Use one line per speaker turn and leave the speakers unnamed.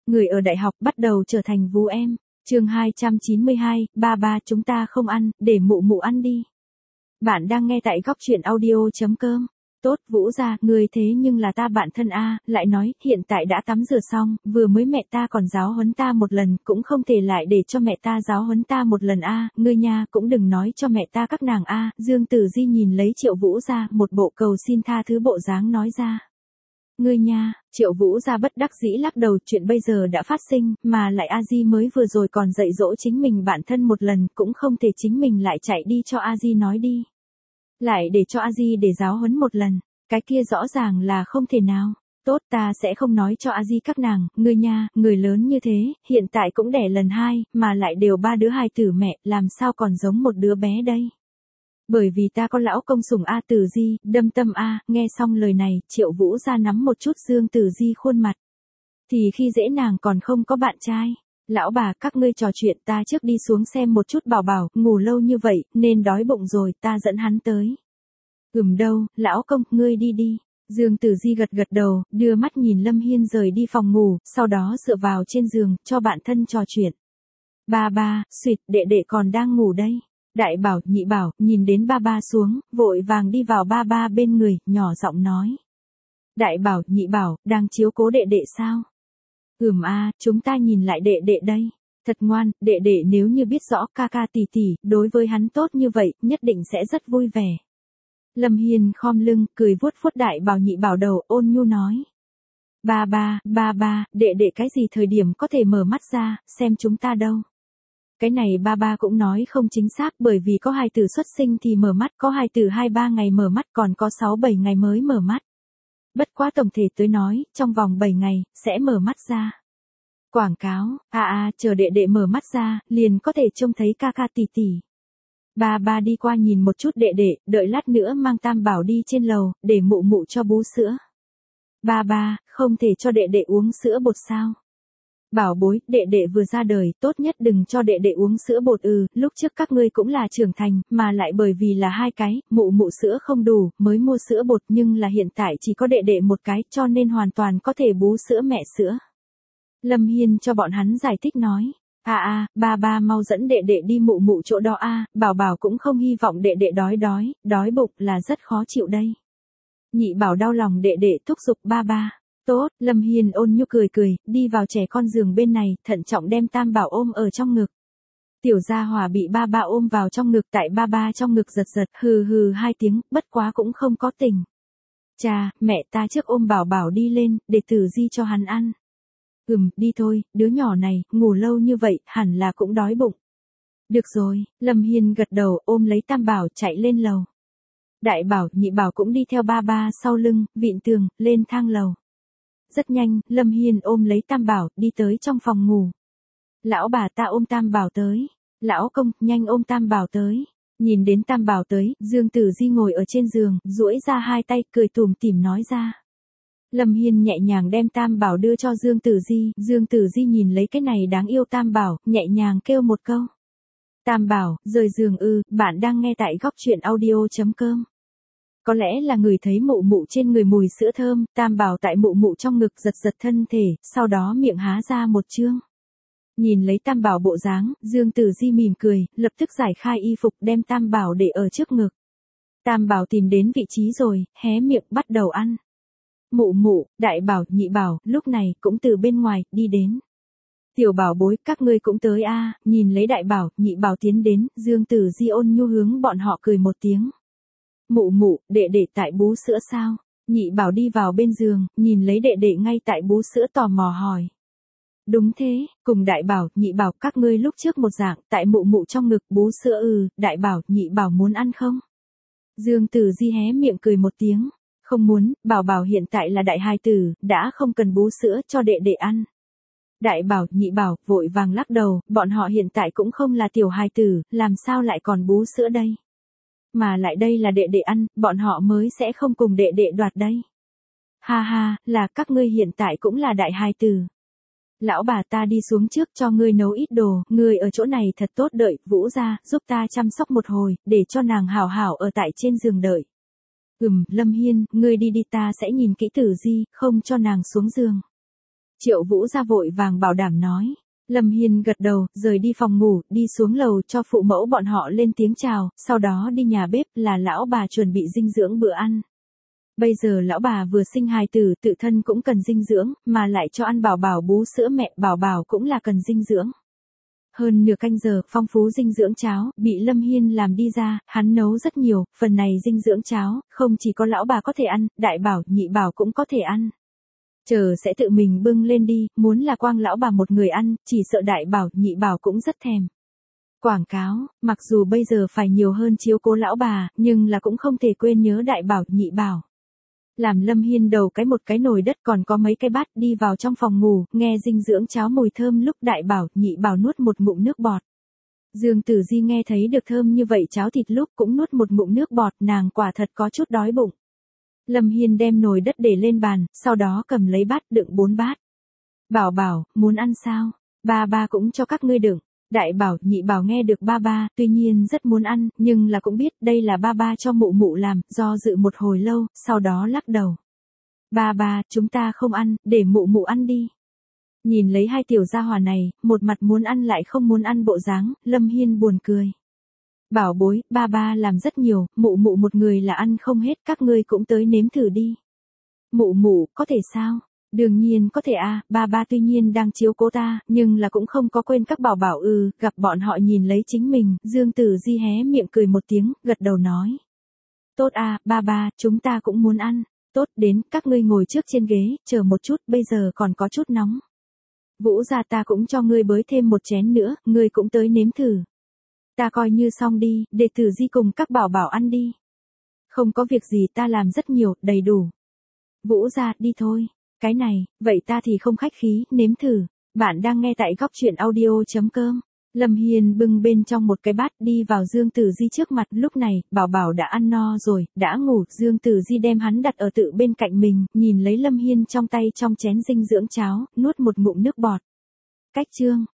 người ở đại học bắt đầu trở thành vú em. Chương 292, ba ba chúng ta không ăn, để mụ mụ ăn đi. Bạn đang nghe tại góc truyện audio.com. Tốt Vũ gia, ngươi thế nhưng là ta bạn thân a, lại nói, hiện tại đã tắm rửa xong, vừa mới mẹ ta còn giáo huấn ta một lần, cũng không thể lại để cho mẹ ta giáo huấn ta một lần a, ngươi nha, cũng đừng nói cho mẹ ta các nàng a. Dương Tử Di nhìn lấy Triệu Vũ gia, một bộ cầu xin tha thứ bộ dáng nói ra. Ngươi nha, Triệu Vũ gia bất đắc dĩ lắc đầu, chuyện bây giờ đã phát sinh, mà lại A Di mới vừa rồi còn dạy dỗ chính mình bản thân một lần, cũng không thể chính mình lại chạy đi cho A Di nói đi. Lại để cho A Di để giáo huấn một lần, cái kia rõ ràng là không thể nào. Tốt, ta sẽ không nói cho A Di các nàng, ngươi nha, người lớn như thế, hiện tại cũng đẻ lần 2, mà lại đều 3 đứa hài tử mẹ, làm sao còn giống một đứa bé đây. Bởi vì ta có lão công sủng A Tử Di, đâm tâm A. Nghe xong lời này, Triệu Vũ gia nắm một chút Dương Tử Di khuôn mặt. Thì khi dễ nàng còn không có bạn trai. Lão bà, các ngươi trò chuyện, ta trước đi xuống xem một chút Bảo Bảo, ngủ lâu như vậy, nên đói bụng rồi, ta dẫn hắn tới. Đâu, lão công, ngươi đi đi. Dương Tử Di gật gật đầu, đưa mắt nhìn Lâm Hiên rời đi phòng ngủ, sau đó dựa vào trên giường, cho bạn thân trò chuyện. Ba, xuyệt, đệ đệ còn đang ngủ đây. Đại Bảo, Nhị Bảo, nhìn đến ba xuống, vội vàng đi vào ba bên người, nhỏ giọng nói. Đại Bảo, Nhị Bảo, đang chiếu cố đệ đệ sao? Chúng ta nhìn lại đệ đệ đây. Thật ngoan, đệ đệ nếu như biết rõ ca ca tỷ tỷ, đối với hắn tốt như vậy, nhất định sẽ rất vui vẻ. Lâm Hiên khom lưng, cười vuốt vuốt Đại Bảo Nhị Bảo đầu, ôn nhu nói. Ba, đệ đệ cái gì thời điểm có thể mở mắt ra, xem chúng ta đâu. Cái này ba cũng nói không chính xác, bởi vì có hài tử xuất sinh thì mở mắt, có hài tử 2-3 ngày mở mắt, còn có 6-7 ngày mới mở mắt. Bất quá tổng thể tới nói, trong vòng 7 ngày, sẽ mở mắt ra. Quảng cáo, chờ đệ đệ mở mắt ra, liền có thể trông thấy ca ca tỷ tỷ. Ba đi qua nhìn một chút đệ đệ, đợi lát nữa mang Tam Bảo đi trên lầu, để mụ mụ cho bú sữa. Ba, không thể cho đệ đệ uống sữa bột sao? Bảo bối, đệ đệ vừa ra đời, tốt nhất đừng cho đệ đệ uống sữa bột. Lúc trước các ngươi cũng là trưởng thành, mà lại bởi vì là 2 cái, mụ sữa không đủ, mới mua sữa bột, nhưng là hiện tại chỉ có đệ đệ một cái, cho nên hoàn toàn có thể bú sữa mẹ sữa. Lâm Hiên cho bọn hắn giải thích nói. Ba mau dẫn đệ đệ đi mụ chỗ đó Bảo cũng không hy vọng đệ đệ đói bụng là rất khó chịu đây. Nhị Bảo đau lòng đệ đệ thúc giục ba. Tốt, Lâm Hiên ôn nhu cười, đi vào trẻ con giường bên này, thận trọng đem Tam Bảo ôm ở trong ngực. Tiểu Gia Hỏa bị ba ôm vào trong ngực, tại ba trong ngực giật, hừ 2 tiếng, bất quá cũng không có tỉnh. Cha, mẹ ta trước ôm Bảo đi lên, để Tử Di cho hắn ăn. Đi thôi, đứa nhỏ này, ngủ lâu như vậy, hẳn là cũng đói bụng. Được rồi, Lâm Hiên gật đầu, ôm lấy Tam Bảo chạy lên lầu. Đại Bảo, Nhị Bảo cũng đi theo ba sau lưng, vịn tường, lên thang lầu. Rất nhanh, Lâm Hiên ôm lấy Tam Bảo, đi tới trong phòng ngủ. Lão bà, ta ôm Tam Bảo tới. Lão công, nhanh ôm Tam Bảo tới. Nhìn đến Tam Bảo tới, Dương Tử Di ngồi ở trên giường, duỗi ra 2 tay, cười tủm tỉm nói ra. Lâm Hiên nhẹ nhàng đem Tam Bảo đưa cho Dương Tử Di. Dương Tử Di nhìn lấy cái này đáng yêu Tam Bảo, nhẹ nhàng kêu một câu. Tam Bảo, rời giường bạn đang nghe tại góc truyện audio.com. Có lẽ là người thấy mụ trên người mùi sữa thơm, Tam Bảo tại mụ trong ngực giật thân thể, sau đó miệng há ra một chương. Nhìn lấy Tam Bảo bộ dáng, Dương Tử Di mỉm cười, lập tức giải khai y phục đem Tam Bảo để ở trước ngực. Tam Bảo tìm đến vị trí rồi, hé miệng bắt đầu ăn. Mụ, Đại Bảo, Nhị Bảo, lúc này cũng từ bên ngoài đi đến. Tiểu bảo bối, các ngươi cũng tới nhìn lấy Đại Bảo, Nhị Bảo tiến đến, Dương Tử Di ôn nhu hướng bọn họ cười một tiếng. Mụ, đệ đệ tại bú sữa sao? Nhị Bảo đi vào bên giường, nhìn lấy đệ đệ ngay tại bú sữa tò mò hỏi. Đúng thế, cùng Đại Bảo, Nhị Bảo các ngươi lúc trước một dạng, tại mụ trong ngực bú sữa Đại Bảo, Nhị Bảo muốn ăn không? Dương Tử Di hé miệng cười một tiếng. Không muốn, Bảo hiện tại là đại hài tử, đã không cần bú sữa cho đệ đệ ăn. Đại Bảo, Nhị Bảo, vội vàng lắc đầu, bọn họ hiện tại cũng không là tiểu hài tử, làm sao lại còn bú sữa đây? Mà lại đây là đệ đệ ăn, bọn họ mới sẽ không cùng đệ đệ đoạt đây. Ha, là các ngươi hiện tại cũng là đại hài tử. Lão bà ta đi xuống trước cho ngươi nấu ít đồ, ngươi ở chỗ này thật tốt đợi, Vũ gia, giúp ta chăm sóc một hồi, để cho nàng hảo hảo ở tại trên giường đợi. Lâm Hiên, ngươi đi ta sẽ nhìn kỹ Tử Di, không cho nàng xuống giường. Triệu Vũ ra vội vàng bảo đảm nói. Lâm Hiên gật đầu, rời đi phòng ngủ, đi xuống lầu cho phụ mẫu bọn họ lên tiếng chào, sau đó đi nhà bếp là lão bà chuẩn bị dinh dưỡng bữa ăn. Bây giờ lão bà vừa sinh hài tử, tự thân cũng cần dinh dưỡng, mà lại cho ăn Bảo Bảo bú sữa mẹ, Bảo Bảo cũng là cần dinh dưỡng. Hơn nửa canh giờ, phong phú dinh dưỡng cháo, bị Lâm Hiên làm đi ra, hắn nấu rất nhiều, phần này dinh dưỡng cháo, không chỉ có lão bà có thể ăn, đại bảo, nhị bảo cũng có thể ăn. Chờ sẽ tự mình bưng lên đi, muốn là quang lão bà một người ăn, chỉ sợ đại bảo, nhị bảo cũng rất thèm. Quảng cáo, mặc dù bây giờ phải nhiều hơn chiếu cố lão bà, nhưng là cũng không thể quên nhớ đại bảo, nhị bảo. Làm Lâm Hiên đầu một cái nồi đất còn có mấy cái bát đi vào trong phòng ngủ, nghe dinh dưỡng cháo mùi thơm lúc đại bảo, nhị bảo nuốt một ngụm nước bọt. Dương Tử Di nghe thấy được thơm như vậy cháo thịt lúc cũng nuốt một ngụm nước bọt, nàng quả thật có chút đói bụng. Lâm Hiên đem nồi đất để lên bàn, sau đó cầm lấy bát đựng 4 bát. Bảo Bảo, muốn ăn sao? Ba cũng cho các ngươi đựng. Đại bảo, nhị bảo nghe được ba, tuy nhiên rất muốn ăn, nhưng là cũng biết đây là ba cho mụ mụ làm, do dự một hồi lâu, sau đó lắc đầu. Ba, chúng ta không ăn, để mụ mụ ăn đi. Nhìn lấy hai tiểu gia hỏa này, một mặt muốn ăn lại không muốn ăn bộ dáng, Lâm Hiên buồn cười. Bảo bối, ba làm rất nhiều, mụ mụ một người là ăn không hết, các ngươi cũng tới nếm thử đi. Mụ, có thể sao? Đương nhiên có thể à, ba tuy nhiên đang chiếu cố ta, nhưng là cũng không có quên các bảo bảo gặp bọn họ nhìn lấy chính mình, Dương Tử Di hé miệng cười một tiếng, gật đầu nói. Tốt à, ba, chúng ta cũng muốn ăn. Tốt đến, các ngươi ngồi trước trên ghế, chờ một chút, bây giờ còn có chút nóng. Vũ gia ta cũng cho ngươi bới thêm một chén nữa, ngươi cũng tới nếm thử. Ta coi như xong đi, để Tử Di cùng các bảo bảo ăn đi. Không có việc gì, ta làm rất nhiều, đầy đủ. Vũ gia, đi thôi. Cái này, vậy ta thì không khách khí, nếm thử. Bạn đang nghe tại góc truyện audio.com. Lâm Hiên bưng bên trong một cái bát đi vào Dương Tử Di trước mặt, lúc này, Bảo Bảo đã ăn no rồi, đã ngủ, Dương Tử Di đem hắn đặt ở tự bên cạnh mình, nhìn lấy Lâm Hiên trong tay trong chén dinh dưỡng cháo, nuốt một ngụm nước bọt. Cách chương.